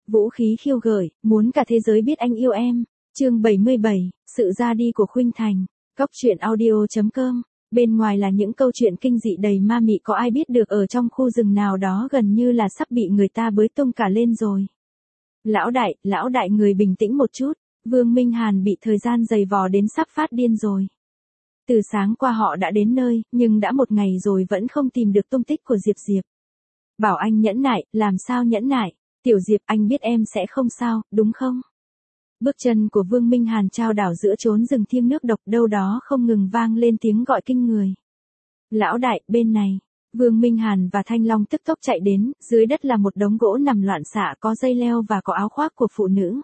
Vũ khí khiêu gợi, muốn cả thế giới biết anh yêu em. Chương 77, sự ra đi của Khuynh Thành. Cóc truyện audio.com. Bên ngoài là những câu chuyện kinh dị đầy ma mị, có ai biết được ở trong khu rừng nào đó gần như là sắp bị người ta bới tung cả lên rồi. Lão đại người bình tĩnh một chút, Vương Minh Hàn bị thời gian giày vò đến sắp phát điên rồi. Từ sáng qua họ đã đến nơi, nhưng đã một ngày rồi vẫn không tìm được tung tích của Diệp Diệp. Bảo anh nhẫn nại, làm sao nhẫn nại? Tiểu Diệp, anh biết em sẽ không sao, đúng không? Bước chân của Vương Minh Hàn trao đảo giữa chốn rừng thiêng nước độc, đâu đó không ngừng vang lên tiếng gọi kinh người. Lão đại, bên này. Vương Minh Hàn và Thanh Long tức tốc chạy đến, dưới đất là một đống gỗ nằm loạn xạ, có dây leo và có áo khoác của phụ nữ.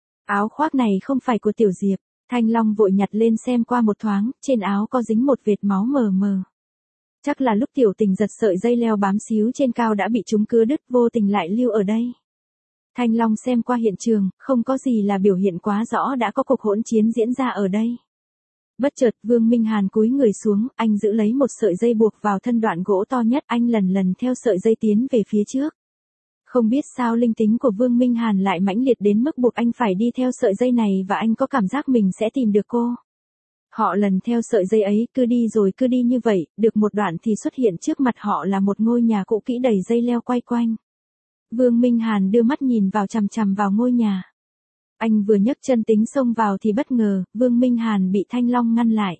Áo khoác này không phải của Tiểu Diệp. Thanh Long vội nhặt lên xem qua một thoáng, trên áo có dính một vệt máu mờ mờ. Chắc là lúc Tiểu Tình giật sợi dây leo bám xíu trên cao đã bị chúng cưa đứt, vô tình lại lưu ở đây. Thanh Long xem qua hiện trường, không có gì là biểu hiện quá rõ đã có cuộc hỗn chiến diễn ra ở đây. Bất chợt Vương Minh Hàn cúi người xuống, anh giữ lấy một sợi dây buộc vào thân đoạn gỗ to nhất, anh lần theo sợi dây tiến về phía trước. Không biết sao linh tính của Vương Minh Hàn lại mãnh liệt đến mức buộc anh phải đi theo sợi dây này, và anh có cảm giác mình sẽ tìm được cô. Họ lần theo sợi dây ấy, cứ đi rồi cứ đi như vậy, được một đoạn thì xuất hiện trước mặt họ là một ngôi nhà cũ kỹ đầy dây leo quay quanh. Vương Minh Hàn đưa mắt nhìn chằm chằm vào ngôi nhà. Anh vừa nhấc chân tính xông vào thì bất ngờ, Vương Minh Hàn bị Thanh Long ngăn lại.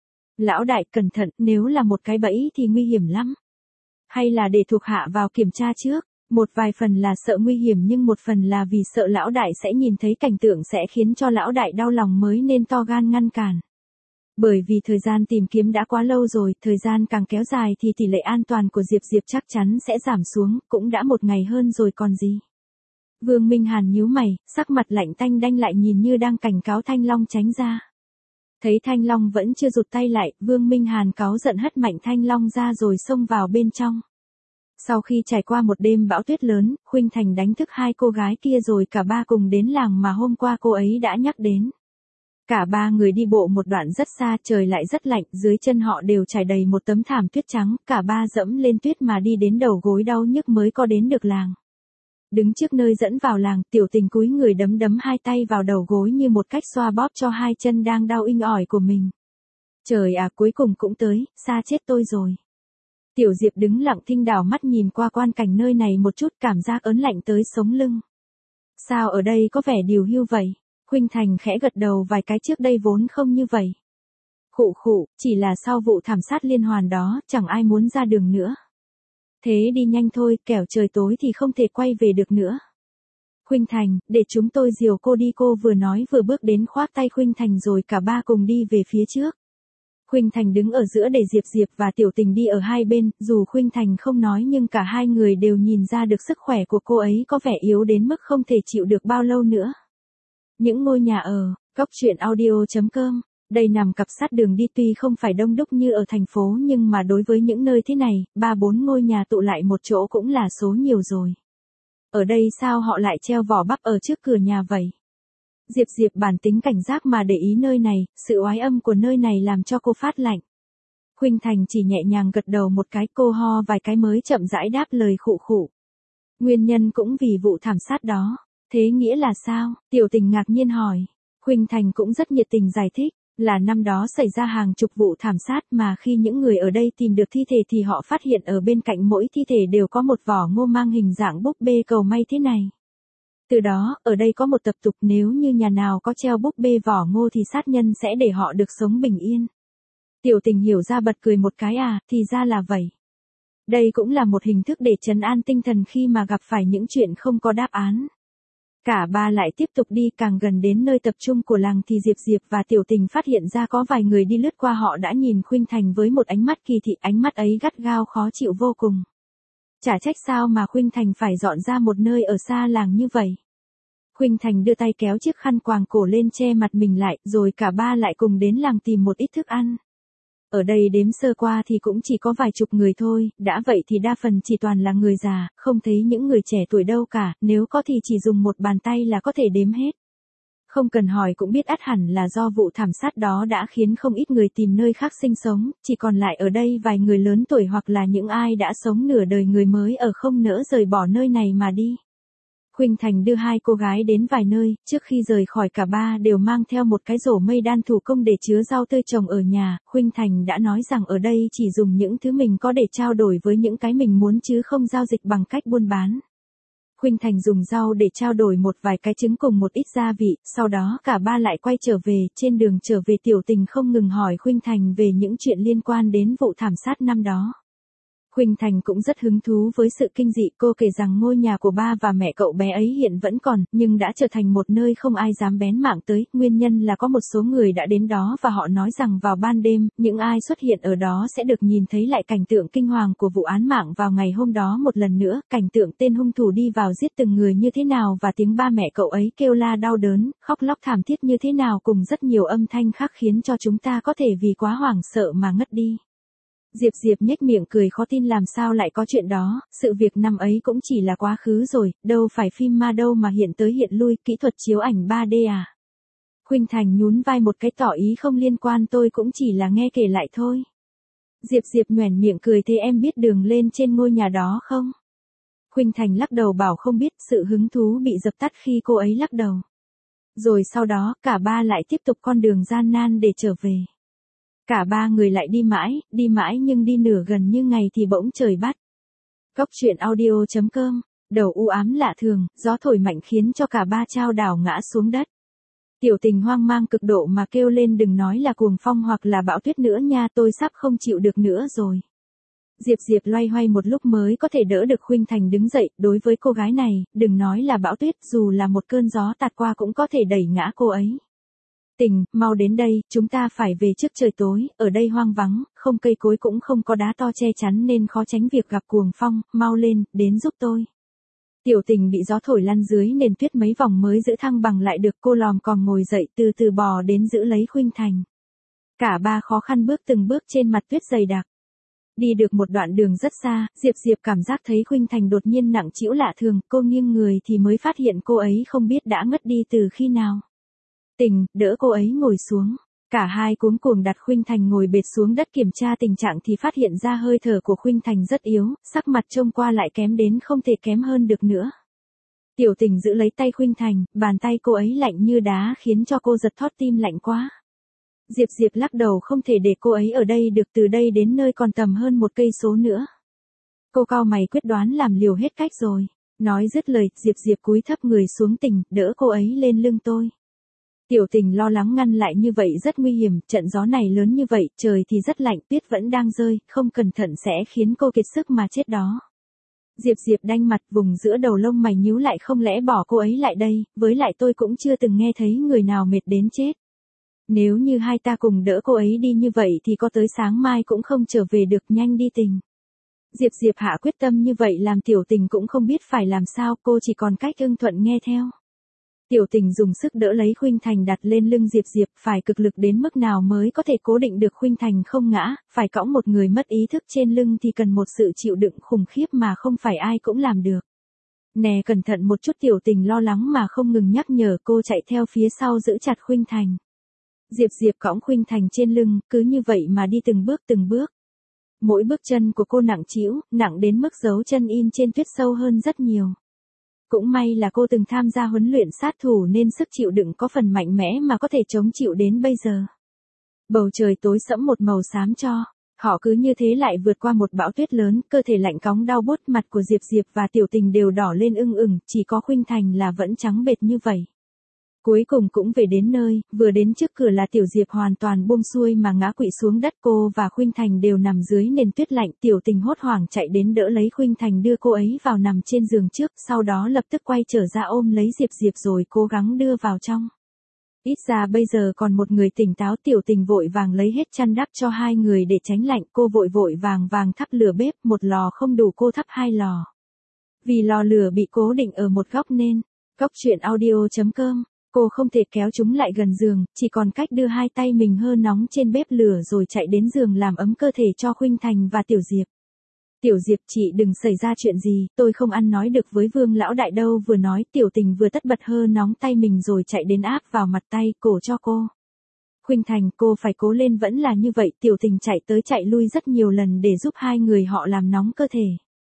Lão đại, cẩn thận, nếu là một cái bẫy thì nguy hiểm lắm. Hay là để thuộc hạ vào kiểm tra trước? Một vài phần là sợ nguy hiểm, nhưng một phần là vì sợ lão đại sẽ nhìn thấy cảnh tượng sẽ khiến cho lão đại đau lòng mới nên to gan ngăn cản. Bởi vì thời gian tìm kiếm đã quá lâu rồi, thời gian càng kéo dài thì tỷ lệ an toàn của Diệp Diệp chắc chắn sẽ giảm xuống, cũng đã một ngày hơn rồi còn gì. Vương Minh Hàn nhíu mày, sắc mặt lạnh tanh đanh lại nhìn như đang cảnh cáo Thanh Long tránh ra. Thấy Thanh Long vẫn chưa rụt tay lại, Vương Minh Hàn cáu giận hất mạnh Thanh Long ra rồi xông vào bên trong. Sau khi trải qua một đêm bão tuyết lớn, Khuynh Thành đánh thức hai cô gái kia rồi cả ba cùng đến làng mà hôm qua cô ấy đã nhắc đến. Cả ba người đi bộ một đoạn rất xa, trời lại rất lạnh, dưới chân họ đều trải đầy một tấm thảm tuyết trắng, cả ba dẫm lên tuyết mà đi đến đầu gối đau nhức mới có đến được làng. Đứng trước nơi dẫn vào làng, Tiểu Tình cúi người đấm hai tay vào đầu gối như một cách xoa bóp cho hai chân đang đau inh ỏi của mình. Trời à, cuối cùng cũng tới, xa chết tôi rồi. Tiểu Diệp đứng lặng thinh đảo mắt nhìn qua quan cảnh nơi này một chút, cảm giác ớn lạnh tới sống lưng. Sao ở đây có vẻ điều hưu vậy? Khuynh Thành khẽ gật đầu, vài cái trước đây vốn không như vậy. Khụ, chỉ là sau vụ thảm sát liên hoàn đó, chẳng ai muốn ra đường nữa. Thế đi nhanh thôi, kẻo trời tối thì không thể quay về được nữa. Khuynh Thành, để chúng tôi dìu cô đi, cô vừa nói vừa bước đến khoác tay Khuynh Thành rồi cả ba cùng đi về phía trước. Khuynh Thành đứng ở giữa để Diệp Diệp và Tiểu Tình đi ở hai bên, dù Khuynh Thành không nói nhưng cả hai người đều nhìn ra được sức khỏe của cô ấy có vẻ yếu đến mức không thể chịu được bao lâu nữa. Những ngôi nhà ở, cóc truyện audio.com, đây nằm cặp sát đường đi, tuy không phải đông đúc như ở thành phố nhưng mà đối với những nơi thế này, 3-4 ngôi nhà tụ lại một chỗ cũng là số nhiều rồi. Ở đây sao họ lại treo vỏ bắp ở trước cửa nhà vậy? Diệp Diệp bản tính cảnh giác mà để ý nơi này, sự oái âm của nơi này làm cho cô phát lạnh. Khuynh Thành chỉ nhẹ nhàng gật đầu một cái, cô ho vài cái mới chậm rãi đáp lời khụ. Nguyên nhân cũng vì vụ thảm sát đó. Thế nghĩa là sao? Tiểu Tình ngạc nhiên hỏi. Khuynh Thành cũng rất nhiệt tình giải thích, là năm đó xảy ra hàng chục vụ thảm sát mà khi những người ở đây tìm được thi thể thì họ phát hiện ở bên cạnh mỗi thi thể đều có một vỏ ngô mang hình dạng búp bê cầu may thế này. Từ đó, ở đây có một tập tục, nếu như nhà nào có treo búp bê vỏ ngô thì sát nhân sẽ để họ được sống bình yên. Tiểu Tình hiểu ra bật cười một cái, thì ra là vậy. Đây cũng là một hình thức để trấn an tinh thần khi mà gặp phải những chuyện không có đáp án. Cả ba lại tiếp tục đi, càng gần đến nơi tập trung của làng thì Diệp và Tiểu Tình phát hiện ra có vài người đi lướt qua, họ đã nhìn Khuynh Thành với một ánh mắt kỳ thị, ánh mắt ấy gắt gao khó chịu vô cùng. Chả trách sao mà Khuynh Thành phải dọn ra một nơi ở xa làng như vậy. Khuynh Thành đưa tay kéo chiếc khăn quàng cổ lên che mặt mình lại, rồi cả ba lại cùng đến làng tìm một ít thức ăn. Ở đây đếm sơ qua thì cũng chỉ có vài chục người thôi, đã vậy thì đa phần chỉ toàn là người già, không thấy những người trẻ tuổi đâu cả, nếu có thì chỉ dùng một bàn tay là có thể đếm hết. Không cần hỏi cũng biết ắt hẳn là do vụ thảm sát đó đã khiến không ít người tìm nơi khác sinh sống, chỉ còn lại ở đây vài người lớn tuổi hoặc là những ai đã sống nửa đời người mới ở không nỡ rời bỏ nơi này mà đi. Khuynh Thành đưa hai cô gái đến vài nơi, trước khi rời khỏi cả ba đều mang theo một cái rổ mây đan thủ công để chứa rau tươi trồng ở nhà. Khuynh Thành đã nói rằng ở đây chỉ dùng những thứ mình có để trao đổi với những cái mình muốn chứ không giao dịch bằng cách buôn bán. Khuynh Thành dùng rau để trao đổi một vài cái trứng cùng một ít gia vị, sau đó cả ba lại quay trở về. Trên đường trở về Tiểu Tình không ngừng hỏi Khuynh Thành về những chuyện liên quan đến vụ thảm sát năm đó. Khuynh Thành cũng rất hứng thú với sự kinh dị, cô kể rằng ngôi nhà của ba và mẹ cậu bé ấy hiện vẫn còn, nhưng đã trở thành một nơi không ai dám bén mảng tới, nguyên nhân là có một số người đã đến đó và họ nói rằng vào ban đêm, những ai xuất hiện ở đó sẽ được nhìn thấy lại cảnh tượng kinh hoàng của vụ án mạng vào ngày hôm đó một lần nữa, cảnh tượng tên hung thủ đi vào giết từng người như thế nào và tiếng ba mẹ cậu ấy kêu la đau đớn, khóc lóc thảm thiết như thế nào cùng rất nhiều âm thanh khác khiến cho chúng ta có thể vì quá hoảng sợ mà ngất đi. Diệp nhếch miệng cười khó tin làm sao lại có chuyện đó, sự việc năm ấy cũng chỉ là quá khứ rồi, đâu phải phim ma đâu mà hiện tới hiện lui, kỹ thuật chiếu ảnh 3D à. Khuynh Thành nhún vai một cái tỏ ý không liên quan, tôi cũng chỉ là nghe kể lại thôi. Diệp nhoẻn miệng cười, thế em biết đường lên trên ngôi nhà đó không? Khuynh Thành lắc đầu bảo không biết, sự hứng thú bị dập tắt khi cô ấy lắc đầu. Rồi sau đó, cả ba lại tiếp tục con đường gian nan để trở về. Cả ba người lại đi mãi nhưng đi nửa gần như ngày thì bỗng trời bắt. Cóc truyện audio.com, đầu u ám lạ thường, gió thổi mạnh khiến cho cả ba chao đảo ngã xuống đất. Tiểu Tình hoang mang cực độ mà kêu lên, đừng nói là cuồng phong hoặc là bão tuyết nữa nha, tôi sắp không chịu được nữa rồi. Diệp loay hoay một lúc mới có thể đỡ được Khuynh Thành đứng dậy, đối với cô gái này, đừng nói là bão tuyết, dù là một cơn gió tạt qua cũng có thể đẩy ngã cô ấy. Tình, mau đến đây, chúng ta phải về trước trời tối, ở đây hoang vắng, không cây cối cũng không có đá to che chắn nên khó tránh việc gặp cuồng phong, mau lên, đến giúp tôi. Tiểu Tình bị gió thổi lăn dưới nền tuyết mấy vòng mới giữ thăng bằng lại được, cô lòm còm ngồi dậy từ từ bò đến giữ lấy Khuynh Thành. Cả ba khó khăn bước từng bước trên mặt tuyết dày đặc. Đi được một đoạn đường rất xa, Diệp cảm giác thấy Khuynh Thành đột nhiên nặng trĩu lạ thường, cô nghiêng người thì mới phát hiện cô ấy không biết đã ngất đi từ khi nào. Tình, đỡ cô ấy ngồi xuống. Cả hai cuống cuồng đặt Khuynh Thành ngồi bệt xuống đất kiểm tra tình trạng thì phát hiện ra hơi thở của Khuynh Thành rất yếu, sắc mặt trông qua lại kém đến không thể kém hơn được nữa. Tiểu Tình giữ lấy tay Khuynh Thành, bàn tay cô ấy lạnh như đá khiến cho cô giật thót tim, lạnh quá. Diệp lắc đầu, không thể để cô ấy ở đây được, từ đây đến nơi còn tầm hơn 1 cây số nữa. Cô cau mày quyết đoán làm liều hết cách rồi. Nói dứt lời, Diệp cúi thấp người xuống. Tình, đỡ cô ấy lên lưng tôi. Tiểu Tình lo lắng ngăn lại, như vậy rất nguy hiểm, trận gió này lớn như vậy, trời thì rất lạnh, tuyết vẫn đang rơi, không cẩn thận sẽ khiến cô kiệt sức mà chết đó. Diệp đanh mặt, vùng giữa đầu lông mày nhíu lại, không lẽ bỏ cô ấy lại đây, với lại tôi cũng chưa từng nghe thấy người nào mệt đến chết. Nếu như hai ta cùng đỡ cô ấy đi như vậy thì có tới sáng mai cũng không trở về được, nhanh đi Tình. Diệp hạ quyết tâm như vậy làm Tiểu Tình cũng không biết phải làm sao, cô chỉ còn cách ưng thuận nghe theo. Tiểu Tình dùng sức đỡ lấy Khuynh Thành đặt lên lưng Diệp, phải cực lực đến mức nào mới có thể cố định được Khuynh Thành không ngã, phải cõng một người mất ý thức trên lưng thì cần một sự chịu đựng khủng khiếp mà không phải ai cũng làm được. Nè, cẩn thận một chút, Tiểu Tình lo lắng mà không ngừng nhắc nhở, cô chạy theo phía sau giữ chặt Khuynh Thành. Diệp cõng Khuynh Thành trên lưng, cứ như vậy mà đi từng bước. Mỗi bước chân của cô nặng trĩu, nặng đến mức dấu chân in trên tuyết sâu hơn rất nhiều. Cũng may là cô từng tham gia huấn luyện sát thủ nên sức chịu đựng có phần mạnh mẽ mà có thể chống chịu đến bây giờ. Bầu trời tối sẫm một màu xám cho. Họ cứ như thế lại vượt qua một bão tuyết lớn, cơ thể lạnh cóng đau buốt, mặt của Diệp và Tiểu Tình đều đỏ lên ưng ửng, chỉ có Khuynh Thành là vẫn trắng bệch như vậy. Cuối cùng cũng về đến nơi, vừa đến trước cửa là Tiểu Diệp hoàn toàn buông xuôi mà ngã quỵ xuống đất, cô và Khuynh Thành đều nằm dưới nền tuyết lạnh. Tiểu Tình hốt hoảng chạy đến đỡ lấy Khuynh Thành, đưa cô ấy vào nằm trên giường trước, sau đó lập tức quay trở ra ôm lấy Diệp rồi cố gắng đưa vào trong. Ít ra bây giờ còn một người tỉnh táo. Tiểu Tình vội vàng lấy hết chăn đắp cho hai người để tránh lạnh, cô vội vàng thắp lửa bếp, một lò không đủ cô thắp 2 lò. Vì lò lửa bị cố định ở một góc nên, Cóc truyện audio.com. Cô không thể kéo chúng lại gần giường, chỉ còn cách đưa hai tay mình hơ nóng trên bếp lửa rồi chạy đến giường làm ấm cơ thể cho Khuynh Thành và Tiểu Diệp. Tiểu Diệp, chị đừng xảy ra chuyện gì, tôi không ăn nói được với Vương lão đại đâu. Vừa nói, Tiểu Tình vừa tất bật hơ nóng tay mình rồi chạy đến áp vào mặt tay, cổ cho cô. Khuynh Thành, cô phải cố lên, vẫn là như vậy. Tiểu Tình chạy tới chạy lui rất nhiều lần để giúp hai người họ làm nóng cơ thể.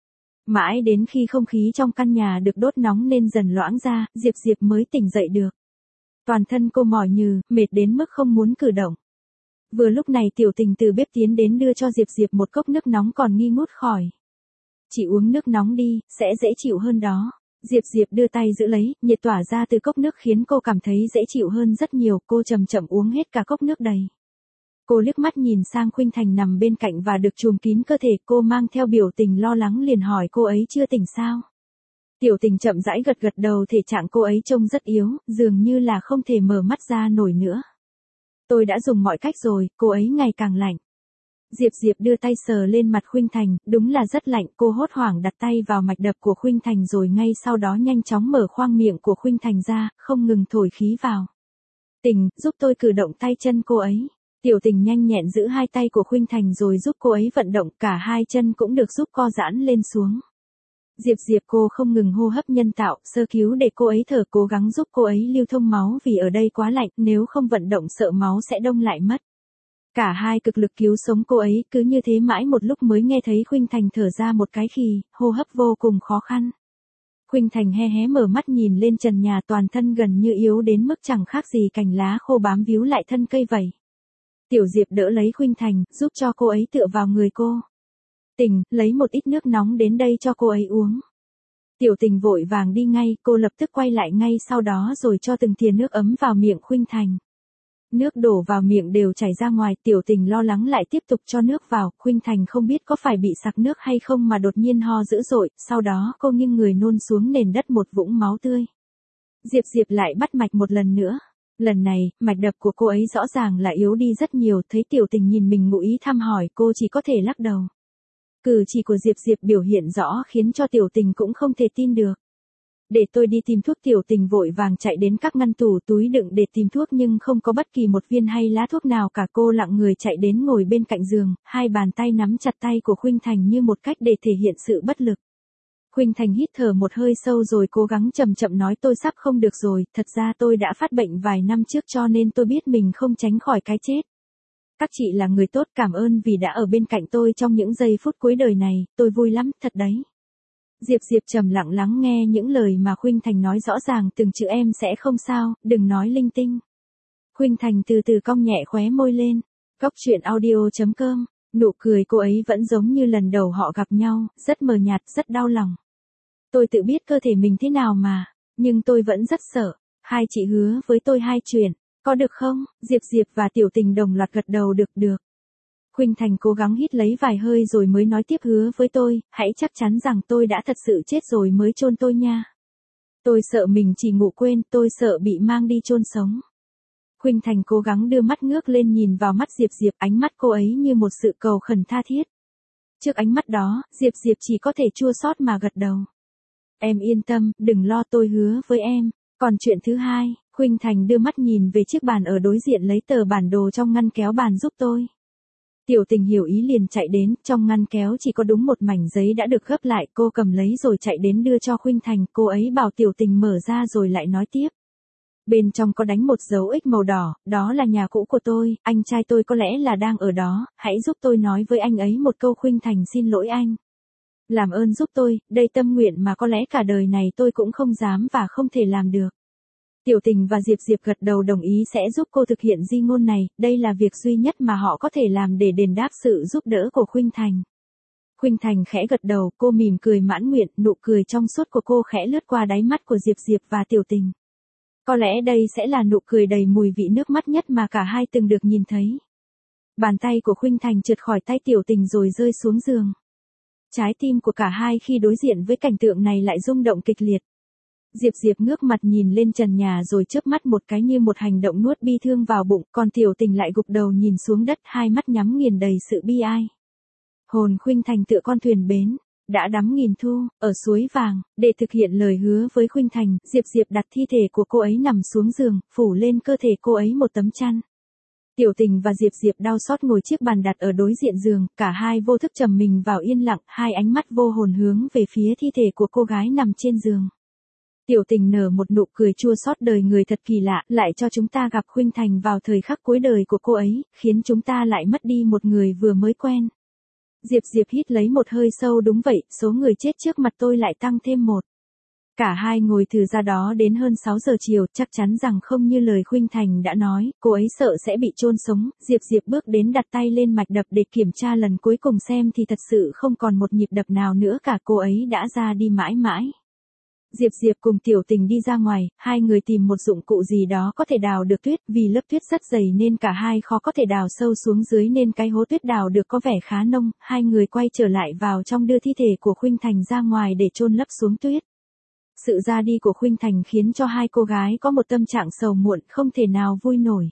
Mãi đến khi không khí trong căn nhà được đốt nóng nên dần loãng ra, Diệp Diệp mới tỉnh dậy được. Toàn thân cô mỏi nhừ, mệt đến mức không muốn cử động. Vừa lúc này Tiểu Tình từ bếp tiến đến đưa cho Diệp Diệp một cốc nước nóng còn nghi ngút khỏi. Chị uống nước nóng đi, sẽ dễ chịu hơn đó. Diệp Diệp đưa tay giữ lấy, nhiệt tỏa ra từ cốc nước khiến cô cảm thấy dễ chịu hơn rất nhiều, cô chậm chậm uống hết cả cốc nước đầy. Cô liếc mắt nhìn sang Khuynh Thành nằm bên cạnh và được trùm kín cơ thể, cô mang theo biểu tình lo lắng liền hỏi cô ấy chưa tỉnh sao. Tiểu Tình chậm rãi gật gật đầu, thể trạng cô ấy trông rất yếu, dường như là không thể mở mắt ra nổi nữa. Tôi đã dùng mọi cách rồi, cô ấy ngày càng lạnh. Diệp Diệp đưa tay sờ lên mặt Khuynh Thành, đúng là rất lạnh, cô hốt hoảng đặt tay vào mạch đập của Khuynh Thành rồi ngay sau đó nhanh chóng mở khoang miệng của Khuynh Thành ra, không ngừng thổi khí vào. Tình, giúp tôi cử động tay chân cô ấy. Tiểu Tình nhanh nhẹn giữ hai tay của Khuynh Thành rồi giúp cô ấy vận động, cả hai chân cũng được giúp co giãn lên xuống. Diệp Diệp cô không ngừng hô hấp nhân tạo, sơ cứu để cô ấy thở, cố gắng giúp cô ấy lưu thông máu vì ở đây quá lạnh, nếu không vận động sợ máu sẽ đông lại mất. Cả hai cực lực cứu sống cô ấy, cứ như thế mãi một lúc mới nghe thấy Khuynh Thành thở ra một cái khì, hô hấp vô cùng khó khăn. Khuynh Thành hé hé mở mắt nhìn lên trần nhà, toàn thân gần như yếu đến mức chẳng khác gì cành lá khô bám víu lại thân cây vậy. Tiểu Diệp đỡ lấy Khuynh Thành, giúp cho cô ấy tựa vào người cô. Tình, lấy một ít nước nóng đến đây cho cô ấy uống. Tiểu Tình vội vàng đi ngay, cô lập tức quay lại ngay sau đó rồi cho từng thìa nước ấm vào miệng Khuynh Thành. Nước đổ vào miệng đều chảy ra ngoài, Tiểu Tình lo lắng lại tiếp tục cho nước vào, Khuynh Thành không biết có phải bị sặc nước hay không mà đột nhiên ho dữ dội, sau đó cô nghiêng người nôn xuống nền đất một vũng máu tươi. Diệp Diệp lại bắt mạch một lần nữa. Lần này, mạch đập của cô ấy rõ ràng là yếu đi rất nhiều, thấy Tiểu Tình nhìn mình ngụ ý thăm hỏi, cô chỉ có thể lắc đầu. Cử chỉ của Diệp Diệp biểu hiện rõ khiến cho Tiểu Tình cũng không thể tin được. Để tôi đi tìm thuốc. Tiểu Tình vội vàng chạy đến các ngăn tủ túi đựng để tìm thuốc nhưng không có bất kỳ một viên hay lá thuốc nào cả. Cô lặng người chạy đến ngồi bên cạnh giường, hai bàn tay nắm chặt tay của Khuynh Thành như một cách để thể hiện sự bất lực. Khuynh Thành hít thở một hơi sâu rồi cố gắng chậm chậm nói, tôi sắp không được rồi, thật ra tôi đã phát bệnh vài năm trước cho nên tôi biết mình không tránh khỏi cái chết. Các chị là người tốt, cảm ơn vì đã ở bên cạnh tôi trong những giây phút cuối đời này, tôi vui lắm, thật đấy. Diệp Diệp trầm lặng lắng nghe những lời mà Khuynh Thành nói, rõ ràng từng chữ em sẽ không sao, đừng nói linh tinh. Khuynh Thành từ từ cong nhẹ khóe môi lên. Góc truyện audio.com, nụ cười cô ấy vẫn giống như lần đầu họ gặp nhau, rất mờ nhạt, rất đau lòng. Tôi tự biết cơ thể mình thế nào mà, nhưng tôi vẫn rất sợ. Hai chị hứa với tôi hai chuyện, có được không? Diệp Diệp và Tiểu Tình đồng loạt gật đầu được. Khuynh Thành cố gắng hít lấy vài hơi rồi mới nói tiếp, hứa với tôi, hãy chắc chắn rằng tôi đã thật sự chết rồi mới chôn tôi nha. Tôi sợ mình chỉ ngủ quên, tôi sợ bị mang đi chôn sống. Khuynh Thành cố gắng đưa mắt ngước lên nhìn vào mắt Diệp Diệp, ánh mắt cô ấy như một sự cầu khẩn tha thiết. Trước ánh mắt đó, Diệp Diệp chỉ có thể chua xót mà gật đầu. Em yên tâm, đừng lo, tôi hứa với em. Còn chuyện thứ hai, Khuynh Thành đưa mắt nhìn về chiếc bàn ở đối diện, lấy tờ bản đồ trong ngăn kéo bàn giúp tôi. Tiểu Tình hiểu ý liền chạy đến, trong ngăn kéo chỉ có đúng một mảnh giấy đã được gấp lại, cô cầm lấy rồi chạy đến đưa cho Khuynh Thành, cô ấy bảo Tiểu Tình mở ra rồi lại nói tiếp. Bên trong có đánh một dấu X màu đỏ, đó là nhà cũ của tôi, anh trai tôi có lẽ là đang ở đó, hãy giúp tôi nói với anh ấy một câu. Khuynh Thành xin lỗi anh. Làm ơn giúp tôi, đây tâm nguyện mà có lẽ cả đời này tôi cũng không dám và không thể làm được. Tiểu Tình và Diệp Diệp gật đầu đồng ý sẽ giúp cô thực hiện di ngôn này, đây là việc duy nhất mà họ có thể làm để đền đáp sự giúp đỡ của Khuynh Thành. Khuynh Thành khẽ gật đầu, cô mỉm cười mãn nguyện, nụ cười trong suốt của cô khẽ lướt qua đáy mắt của Diệp Diệp và Tiểu Tình. Có lẽ đây sẽ là nụ cười đầy mùi vị nước mắt nhất mà cả hai từng được nhìn thấy. Bàn tay của Khuynh Thành trượt khỏi tay Tiểu Tình rồi rơi xuống giường. Trái tim của cả hai khi đối diện với cảnh tượng này lại rung động kịch liệt. Diệp Diệp ngước mặt nhìn lên trần nhà rồi chớp mắt một cái như một hành động nuốt bi thương vào bụng, còn Tiểu Tình lại gục đầu nhìn xuống đất, hai mắt nhắm nghiền đầy sự bi ai. Hồn Khuynh Thành tựa con thuyền bến, đã đắm nghìn thu, ở suối vàng, để thực hiện lời hứa với Khuynh Thành, Diệp Diệp đặt thi thể của cô ấy nằm xuống giường, phủ lên cơ thể cô ấy một tấm chăn. Tiểu Tình và Diệp Diệp đau xót ngồi chiếc bàn đặt ở đối diện giường, cả hai vô thức trầm mình vào yên lặng, hai ánh mắt vô hồn hướng về phía thi thể của cô gái nằm trên giường. Tiểu Tình nở một nụ cười chua xót, đời người thật kỳ lạ, lại cho chúng ta gặp Khuynh Thành vào thời khắc cuối đời của cô ấy, khiến chúng ta lại mất đi một người vừa mới quen. Diệp Diệp hít lấy một hơi sâu, đúng vậy, số người chết trước mặt tôi lại tăng thêm một. Cả hai ngồi từ ra đó đến hơn 6 giờ chiều, chắc chắn rằng không như lời Khuynh Thành đã nói, cô ấy sợ sẽ bị chôn sống. Diệp Diệp bước đến đặt tay lên mạch đập để kiểm tra lần cuối cùng xem thì thật sự không còn một nhịp đập nào nữa cả, cô ấy đã ra đi mãi mãi. Diệp Diệp cùng Tiểu Tình đi ra ngoài, hai người tìm một dụng cụ gì đó có thể đào được tuyết, vì lớp tuyết rất dày nên cả hai khó có thể đào sâu xuống dưới nên cái hố tuyết đào được có vẻ khá nông, hai người quay trở lại vào trong đưa thi thể của Khuynh Thành ra ngoài để chôn lấp xuống tuyết. Sự ra đi của Khuynh Thành khiến cho hai cô gái có một tâm trạng sầu muộn không thể nào vui nổi.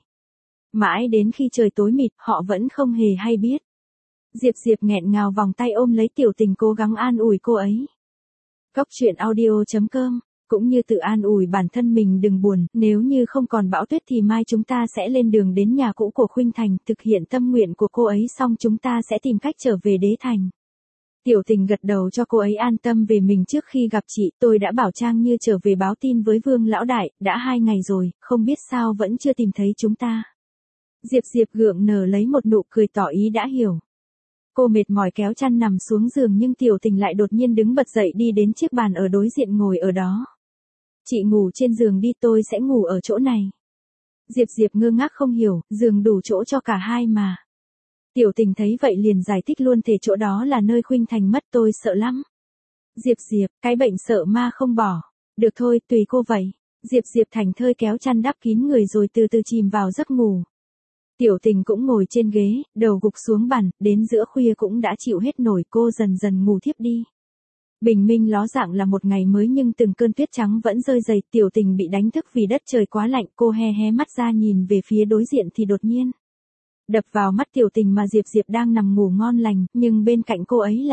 Mãi đến khi trời tối mịt, họ vẫn không hề hay biết. Diệp Diệp nghẹn ngào vòng tay ôm lấy Tiểu Tình cố gắng an ủi cô ấy. Cóc truyện audio.com, cũng như tự an ủi bản thân mình đừng buồn, nếu như không còn bão tuyết thì mai chúng ta sẽ lên đường đến nhà cũ của Khuynh Thành, thực hiện tâm nguyện của cô ấy xong chúng ta sẽ tìm cách trở về Đế Thành. Tiểu Tình gật đầu cho cô ấy an tâm về mình. Trước khi gặp chị, tôi đã bảo Trang Như trở về báo tin với Vương lão đại, đã 2 ngày rồi, không biết sao vẫn chưa tìm thấy chúng ta. Diệp Diệp gượng nở lấy một nụ cười tỏ ý đã hiểu. Cô mệt mỏi kéo chăn nằm xuống giường nhưng Tiểu Tình lại đột nhiên đứng bật dậy đi đến chiếc bàn ở đối diện ngồi ở đó. Chị ngủ trên giường đi, tôi sẽ ngủ ở chỗ này. Diệp Diệp ngơ ngác không hiểu, giường đủ chỗ cho cả hai mà. Tiểu Tình thấy vậy liền giải thích luôn, thể chỗ đó là nơi Khuynh Thành mất, tôi sợ lắm. Diệp Diệp, cái bệnh sợ ma không bỏ. Được thôi, tùy cô vậy. Diệp Diệp thành thơi kéo chăn đắp kín người rồi từ từ chìm vào giấc ngủ. Tiểu Tình cũng ngồi trên ghế, đầu gục xuống bàn, đến giữa khuya cũng đã chịu hết nổi, cô dần dần ngủ thiếp đi. Bình minh ló dạng là một ngày mới nhưng từng cơn tuyết trắng vẫn rơi dày. Tiểu Tình bị đánh thức vì đất trời quá lạnh, cô hé hé mắt ra nhìn về phía đối diện thì đột nhiên đập vào mắt Tiểu Tình mà Diệp Diệp đang nằm ngủ ngon lành, nhưng bên cạnh cô ấy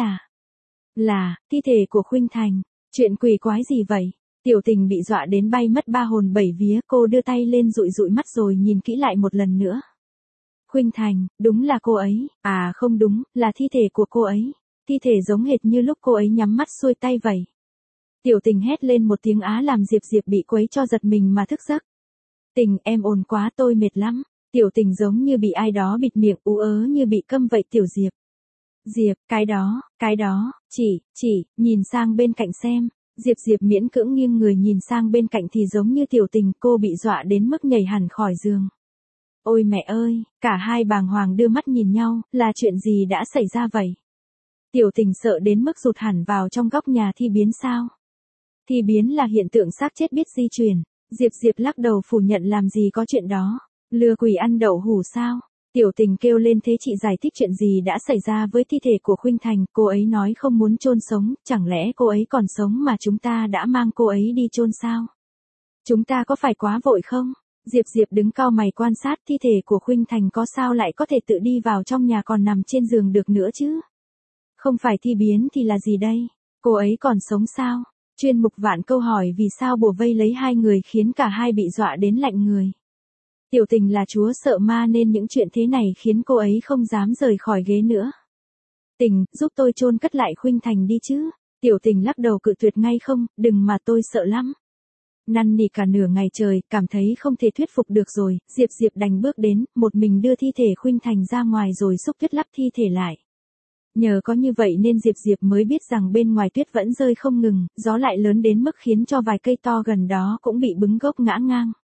là thi thể của Khuynh Thành. Chuyện quỷ quái gì vậy? Tiểu Tình bị dọa đến bay mất ba hồn bảy vía, cô đưa tay lên dụi dụi mắt rồi nhìn kỹ lại một lần nữa. Khuynh Thành, đúng là cô ấy, à không đúng, là thi thể của cô ấy. Thi thể giống hệt như lúc cô ấy nhắm mắt xuôi tay vậy. Tiểu Tình hét lên một tiếng á làm Diệp Diệp bị quấy cho giật mình mà thức giấc. Tình, em ồn quá, tôi mệt lắm. Tiểu Tình giống như bị ai đó bịt miệng, ú ớ như bị câm vậy. Tiểu Diệp. Diệp, cái đó, chỉ, nhìn sang bên cạnh xem. Diệp Diệp miễn cưỡng nghiêng người nhìn sang bên cạnh thì giống như Tiểu Tình, cô bị dọa đến mức nhảy hẳn khỏi giường. Ôi mẹ ơi, cả hai bàng hoàng đưa mắt nhìn nhau, là chuyện gì đã xảy ra vậy? Tiểu Tình sợ đến mức rụt hẳn vào trong góc nhà. Thi biến sao? Thi biến là hiện tượng xác chết biết di chuyển. Diệp Diệp lắc đầu phủ nhận, làm gì có chuyện đó. Lừa quỷ ăn đậu hủ sao? Tiểu Tình kêu lên, thế chị giải thích chuyện gì đã xảy ra với thi thể của Khuynh Thành? Cô ấy nói không muốn chôn sống, chẳng lẽ cô ấy còn sống mà chúng ta đã mang cô ấy đi chôn sao? Chúng ta có phải quá vội không? Diệp Diệp đứng cau mày quan sát thi thể của Khuynh Thành, có sao lại có thể tự đi vào trong nhà còn nằm trên giường được nữa chứ? Không phải thi biến thì là gì đây? Cô ấy còn sống sao? Chuyên mục vạn câu hỏi vì sao bùa vây lấy hai người khiến cả hai bị dọa đến lạnh người. Tiểu Tình là chúa sợ ma nên những chuyện thế này khiến cô ấy không dám rời khỏi ghế nữa. Tình, giúp tôi chôn cất lại Khuynh Thành đi chứ. Tiểu Tình lắc đầu cự tuyệt ngay, không, đừng mà tôi sợ lắm. Năn nỉ cả nửa ngày trời, cảm thấy không thể thuyết phục được rồi, Diệp Diệp đành bước đến, một mình đưa thi thể Khuynh Thành ra ngoài rồi xúc tuyết lắp thi thể lại. Nhờ có như vậy nên Diệp Diệp mới biết rằng bên ngoài tuyết vẫn rơi không ngừng, gió lại lớn đến mức khiến cho vài cây to gần đó cũng bị bứng gốc ngã ngang.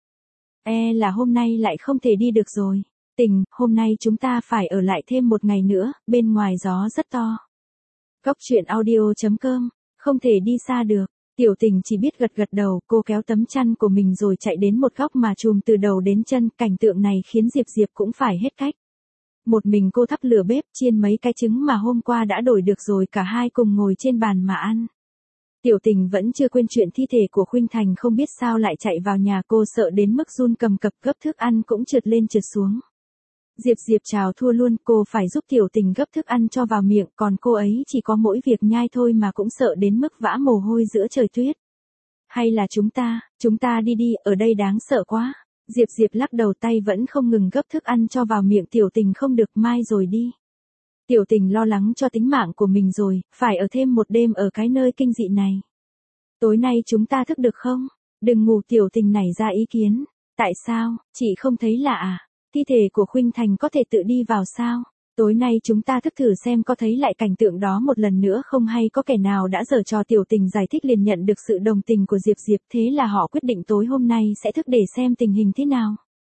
Là hôm nay lại không thể đi được rồi. Tình, hôm nay chúng ta phải ở lại thêm một ngày nữa, bên ngoài gió rất to. Cóc truyện audio.com, không thể đi xa được. Tiểu Tình chỉ biết gật gật đầu, cô kéo tấm chăn của mình rồi chạy đến một góc mà chùm từ đầu đến chân, cảnh tượng này khiến Diệp Diệp cũng phải hết cách. Một mình cô thắp lửa bếp, chiên mấy cái trứng mà hôm qua đã đổi được rồi cả hai cùng ngồi trên bàn mà ăn. Tiểu Tình vẫn chưa quên chuyện thi thể của Khuynh Thành, không biết sao lại chạy vào nhà, cô sợ đến mức run cầm cập, gấp thức ăn cũng trượt lên trượt xuống. Diệp Diệp chào thua luôn, cô phải giúp Tiểu Tình gấp thức ăn cho vào miệng, còn cô ấy chỉ có mỗi việc nhai thôi mà cũng sợ đến mức vã mồ hôi giữa trời tuyết. Hay là chúng ta đi, ở đây đáng sợ quá. Diệp Diệp lắc đầu, tay vẫn không ngừng gấp thức ăn cho vào miệng. Tiểu Tình không được, mai rồi đi. Tiểu Tình lo lắng cho tính mạng của mình rồi, phải ở thêm một đêm ở cái nơi kinh dị này. Tối nay chúng ta thức được không? Đừng ngủ. Tiểu Tình nảy ra ý kiến. Tại sao, chị không thấy lạ à? Thi thể của Khuynh Thành có thể tự đi vào sao? Tối nay chúng ta thức thử xem có thấy lại cảnh tượng đó một lần nữa không, hay có kẻ nào đã giở trò. Tiểu Tình giải thích liền nhận được sự đồng tình của Diệp Diệp, thế là họ quyết định tối hôm nay sẽ thức để xem tình hình thế nào.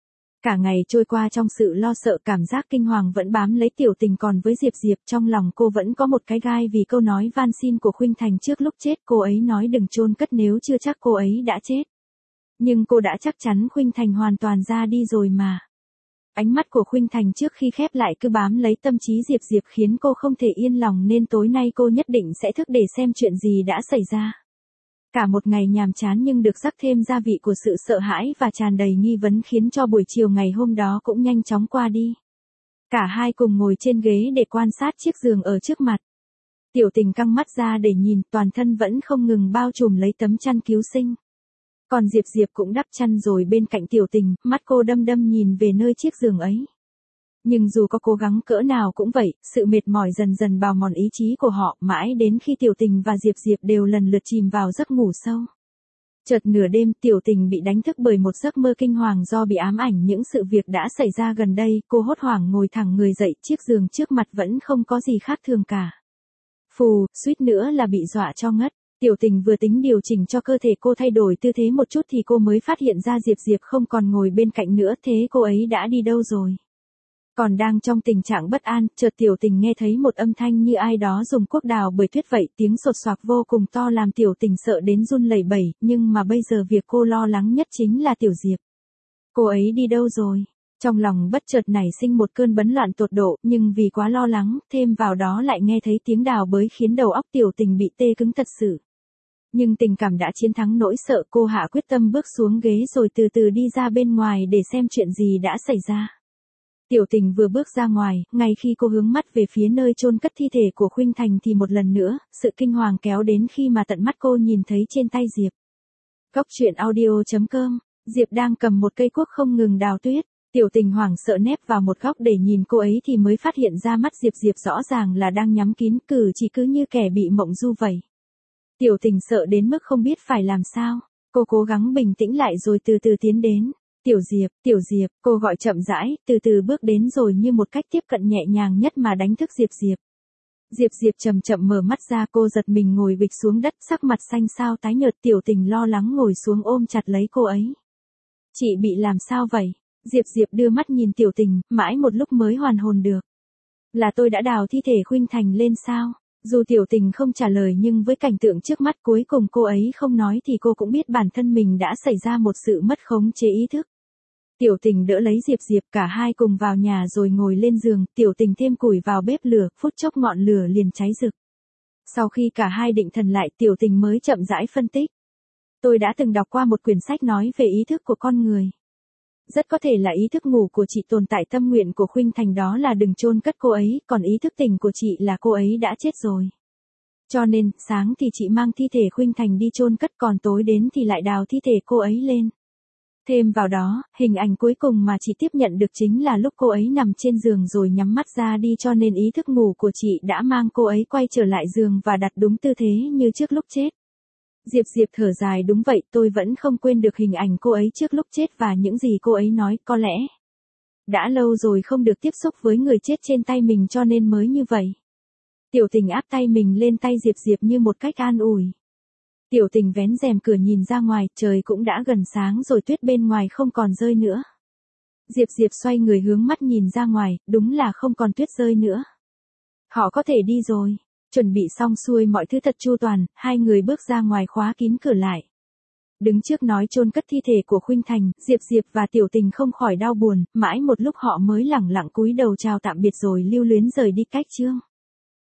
Cả ngày trôi qua trong sự lo sợ, cảm giác kinh hoàng vẫn bám lấy Tiểu Tình, còn với Diệp Diệp trong lòng cô vẫn có một cái gai vì câu nói van xin của Khuynh Thành trước lúc chết. Cô ấy nói đừng chôn cất nếu chưa chắc cô ấy đã chết. Nhưng cô đã chắc chắn Khuynh Thành hoàn toàn ra đi rồi mà. Ánh mắt của Khuynh Thành trước khi khép lại cứ bám lấy tâm trí Diệp Diệp khiến cô không thể yên lòng, nên tối nay cô nhất định sẽ thức để xem chuyện gì đã xảy ra. Cả một ngày nhàm chán nhưng được rắc thêm gia vị của sự sợ hãi và tràn đầy nghi vấn khiến cho buổi chiều ngày hôm đó cũng nhanh chóng qua đi. Cả hai cùng ngồi trên ghế để quan sát chiếc giường ở trước mặt. Tiểu Tình căng mắt ra để nhìn, toàn thân vẫn không ngừng bao trùm lấy tấm chăn cứu sinh. Còn Diệp Diệp cũng đắp chăn rồi bên cạnh Tiểu Tình, mắt cô đăm đăm nhìn về nơi chiếc giường ấy. Nhưng dù có cố gắng cỡ nào cũng vậy, sự mệt mỏi dần dần bào mòn ý chí của họ, mãi đến khi Tiểu Tình và Diệp Diệp đều lần lượt chìm vào giấc ngủ sâu. Chợt nửa đêm, Tiểu Tình bị đánh thức bởi một giấc mơ kinh hoàng do bị ám ảnh những sự việc đã xảy ra gần đây. Cô hốt hoảng ngồi thẳng người dậy, chiếc giường trước mặt vẫn không có gì khác thường cả. Phù, suýt nữa là bị dọa cho ngất. Tiểu Tình vừa tính điều chỉnh cho cơ thể cô thay đổi tư thế một chút thì cô mới phát hiện ra Diệp Diệp không còn ngồi bên cạnh nữa, thế cô ấy đã đi đâu rồi? Còn đang trong tình trạng bất an, chợt Tiểu Tình nghe thấy một âm thanh như ai đó dùng cuốc đào bới tuyết vậy, tiếng sột soạc vô cùng to làm Tiểu Tình sợ đến run lẩy bẩy, nhưng mà bây giờ việc cô lo lắng nhất chính là Tiểu Diệp. Cô ấy đi đâu rồi? Trong lòng bất chợt nảy sinh một cơn bấn loạn tột độ, nhưng vì quá lo lắng, thêm vào đó lại nghe thấy tiếng đào bới khiến đầu óc Tiểu Tình bị tê cứng thật sự. Nhưng tình cảm đã chiến thắng nỗi sợ, cô hạ quyết tâm bước xuống ghế rồi từ từ đi ra bên ngoài để xem chuyện gì đã xảy ra. Tiểu Tình vừa bước ra ngoài, ngay khi cô hướng mắt về phía nơi chôn cất thi thể của Khuynh Thành thì một lần nữa, sự kinh hoàng kéo đến khi mà tận mắt cô nhìn thấy trên tay Diệp. Cốc truyện audio.com, Diệp đang cầm một cây cuốc không ngừng đào tuyết. Tiểu Tình hoảng sợ nép vào một góc để nhìn cô ấy thì mới phát hiện ra mắt Diệp Diệp rõ ràng là đang nhắm kín, cử chỉ cứ như kẻ bị mộng du vậy. Tiểu Tình sợ đến mức không biết phải làm sao. Cô cố gắng bình tĩnh lại rồi từ từ tiến đến. Tiểu Diệp, cô gọi chậm rãi, từ từ bước đến rồi như một cách tiếp cận nhẹ nhàng nhất mà đánh thức Diệp Diệp. Diệp Diệp chậm chậm mở mắt ra, cô giật mình ngồi bịch xuống đất, sắc mặt xanh xao tái nhợt. Tiểu Tình lo lắng ngồi xuống ôm chặt lấy cô ấy. Chị bị làm sao vậy? Diệp Diệp đưa mắt nhìn Tiểu Tình, mãi một lúc mới hoàn hồn được. Là tôi đã đào thi thể Khuynh Thành lên sao? Dù Tiểu Tình không trả lời nhưng với cảnh tượng trước mắt cuối cùng cô ấy không nói thì cô cũng biết bản thân mình đã xảy ra một sự mất khống chế ý thức. Tiểu Tình đỡ lấy Diệp Diệp, cả hai cùng vào nhà rồi ngồi lên giường, Tiểu Tình thêm củi vào bếp lửa, phút chốc ngọn lửa liền cháy rực. Sau khi cả hai định thần lại, Tiểu Tình mới chậm rãi phân tích. Tôi đã từng đọc qua một quyển sách nói về ý thức của con người. Rất có thể là ý thức ngủ của chị tồn tại tâm nguyện của Khuynh Thành đó là đừng chôn cất cô ấy, còn ý thức tỉnh của chị là cô ấy đã chết rồi. Cho nên, sáng thì chị mang thi thể Khuynh Thành đi chôn cất, còn tối đến thì lại đào thi thể cô ấy lên. Thêm vào đó, hình ảnh cuối cùng mà chị tiếp nhận được chính là lúc cô ấy nằm trên giường rồi nhắm mắt ra đi, cho nên ý thức ngủ của chị đã mang cô ấy quay trở lại giường và đặt đúng tư thế như trước lúc chết. Diệp Diệp thở dài, đúng vậy, tôi vẫn không quên được hình ảnh cô ấy trước lúc chết và những gì cô ấy nói, có lẽ đã lâu rồi không được tiếp xúc với người chết trên tay mình cho nên mới như vậy. Tiểu Tình áp tay mình lên tay Diệp Diệp như một cách an ủi. Tiểu Tình vén rèm cửa nhìn ra ngoài, trời cũng đã gần sáng rồi, tuyết bên ngoài không còn rơi nữa. Diệp Diệp xoay người hướng mắt nhìn ra ngoài, đúng là không còn tuyết rơi nữa. Họ có thể đi rồi. Chuẩn bị xong xuôi mọi thứ thật chu toàn, hai người bước ra ngoài khóa kín cửa lại. Đứng trước nói chôn cất thi thể của Khuynh Thành, Diệp Diệp và Tiểu Tình không khỏi đau buồn, mãi một lúc họ mới lẳng lặng cúi đầu chào tạm biệt rồi lưu luyến rời đi cách chương.